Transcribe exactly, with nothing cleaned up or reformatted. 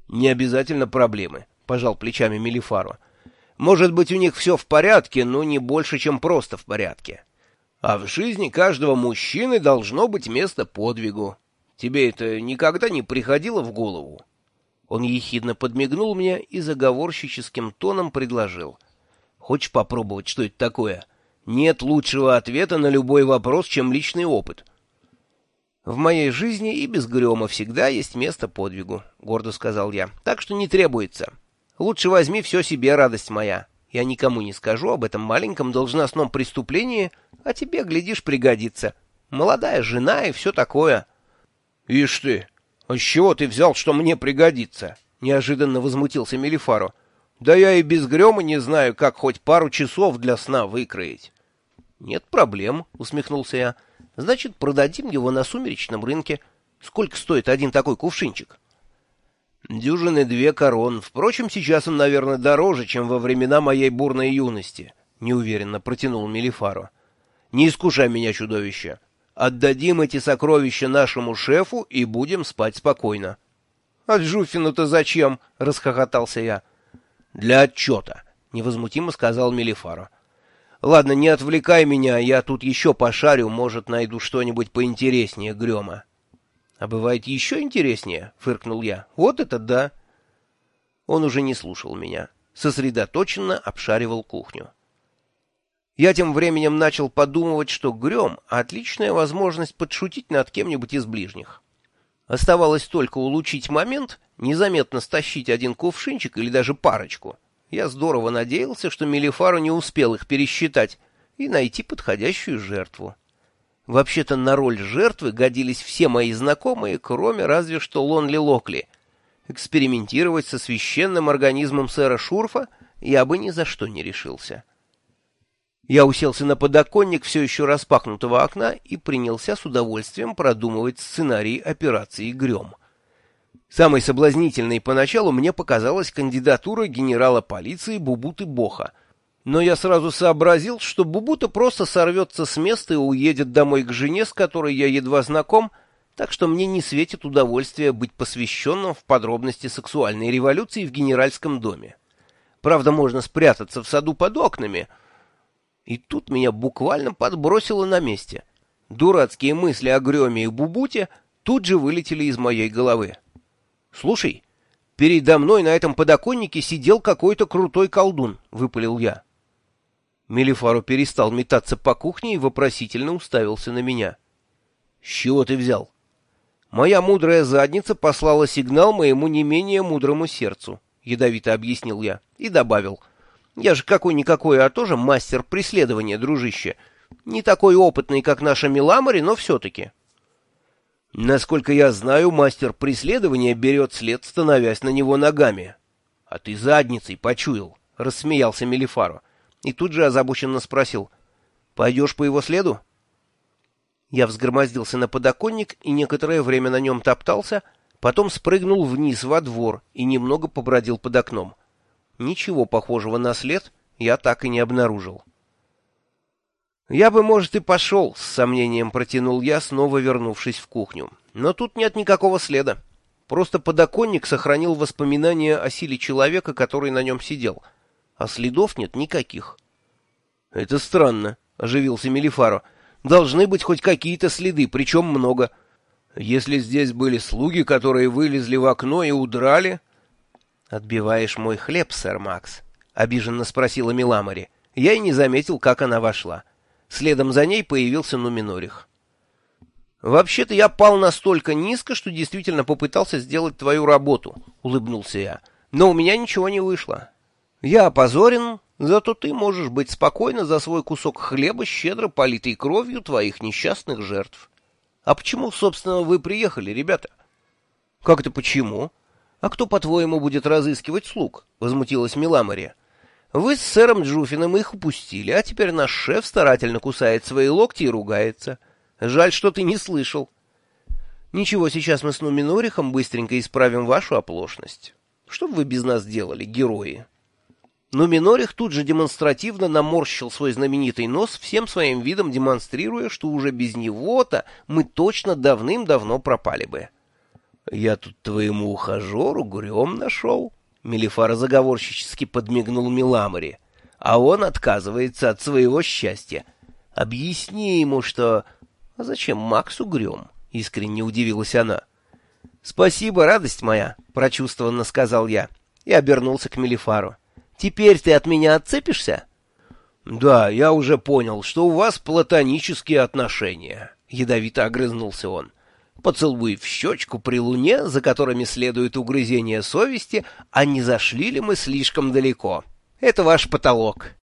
Не обязательно проблемы, пожал плечами Мелифаро. Может быть, у них все в порядке, но не больше, чем просто в порядке. А в жизни каждого мужчины должно быть место подвигу. Тебе это никогда не приходило в голову? Он ехидно подмигнул мне и заговорщическим тоном предложил. Хочешь попробовать, что это такое? Нет лучшего ответа на любой вопрос, чем личный опыт. В моей жизни и без Грёма всегда есть место подвигу, гордо сказал я. Так что не требуется. Лучше возьми все себе, радость моя. Я никому не скажу об этом маленьком должностном преступлении, а тебе, глядишь, пригодится. Молодая жена и все такое. Ишь ты, а с чего ты взял, что мне пригодится? Неожиданно возмутился Мелифаро. Да я и без Грёма не знаю, как хоть пару часов для сна выкроить. Нет проблем, усмехнулся я. Значит, продадим его на сумеречном рынке. Сколько стоит один такой кувшинчик? Дюжины две корон. Впрочем, сейчас он, наверное, дороже, чем во времена моей бурной юности, неуверенно протянул Мелифаро. Не искушай меня, чудовище. Отдадим эти сокровища нашему шефу и будем спать спокойно. А Джуфину-то зачем? Расхохотался я. Для отчета, невозмутимо сказал Мелифаро. Ладно, не отвлекай меня, я тут еще пошарю, может, найду что-нибудь поинтереснее Грёма. — А бывает еще интереснее, — фыркнул я. — Вот это да! Он уже не слушал меня, сосредоточенно обшаривал кухню. Я тем временем начал подумывать, что Грём — отличная возможность подшутить над кем-нибудь из ближних. Оставалось только улучшить момент, незаметно стащить один кувшинчик или даже парочку. Я здорово надеялся, что Мелифаро не успел их пересчитать, и найти подходящую жертву. Вообще-то на роль жертвы годились все мои знакомые, кроме разве что Лонли Локли. Экспериментировать со священным организмом сэра Шурфа я бы ни за что не решился. Я уселся на подоконник все еще распахнутого окна и принялся с удовольствием продумывать сценарий операции «Грём». Самой соблазнительной поначалу мне показалась кандидатура генерала полиции Бубуты Боха, но я сразу сообразил, что Бубута просто сорвется с места и уедет домой к жене, с которой я едва знаком, так что мне не светит удовольствие быть посвященным в подробности сексуальной революции в генеральском доме. Правда, можно спрятаться в саду под окнами. И тут меня буквально подбросило на месте. Дурацкие мысли о Грёме и Бубуте тут же вылетели из моей головы. «Слушай, передо мной на этом подоконнике сидел какой-то крутой колдун», — выпалил я. Мелифаро перестал метаться по кухне и вопросительно уставился на меня. «С чего ты взял?» «Моя мудрая задница послала сигнал моему не менее мудрому сердцу», — ядовито объяснил я и добавил. «Я же какой-никакой, а тоже мастер преследования, дружище. Не такой опытный, как наша Миламори, но все-таки». «Насколько я знаю, мастер преследования берет след, становясь на него ногами». «А ты задницей почуял», — рассмеялся Мелифаро. И тут же озабоченно спросил. «Пойдешь по его следу?» Я взгромоздился на подоконник и некоторое время на нем топтался, потом спрыгнул вниз во двор и немного побродил под окном. Ничего похожего на след я так и не обнаружил. «Я бы, может, и пошел», — с сомнением протянул я, снова вернувшись в кухню. «Но тут нет никакого следа. Просто подоконник сохранил воспоминания о силе человека, который на нем сидел. А следов нет никаких». «Это странно», — оживился Мелифаро. «Должны быть хоть какие-то следы, причем много. Если здесь были слуги, которые вылезли в окно и удрали...» «Отбиваешь мой хлеб, сэр Макс?» — обиженно спросила Миламори. Я и не заметил, как она вошла. Следом за ней появился Нуминорих. «Вообще-то я пал настолько низко, что действительно попытался сделать твою работу», — улыбнулся я. «Но у меня ничего не вышло. Я опозорен, зато ты можешь быть спокойна за свой кусок хлеба, щедро политый кровью твоих несчастных жертв. А почему, собственно, вы приехали, ребята?» «Как это почему? А кто, по-твоему, будет разыскивать слуг?» — возмутилась Миламори. «Вы с сэром Джуфином их упустили, а теперь наш шеф старательно кусает свои локти и ругается. Жаль, что ты не слышал. Ничего, сейчас мы с Нуминорихом быстренько исправим вашу оплошность. Что бы вы без нас делали, герои?» Нуминорих тут же демонстративно наморщил свой знаменитый нос, всем своим видом демонстрируя, что уже без него-то мы точно давным-давно пропали бы. Я тут твоему ухажеру грём нашел. Мелифара заговорщически подмигнул Миламори. А он отказывается от своего счастья. Объясни ему, что... А зачем Максу грём? Искренне удивилась она. Спасибо, радость моя, прочувствованно сказал я и обернулся к Мелифару. Теперь ты от меня отцепишься? Да, я уже понял, что у вас платонические отношения. Ядовито огрызнулся он. Поцелуй в щечку при луне, за которыми следует угрызение совести, а не зашли ли мы слишком далеко? Это ваш потолок.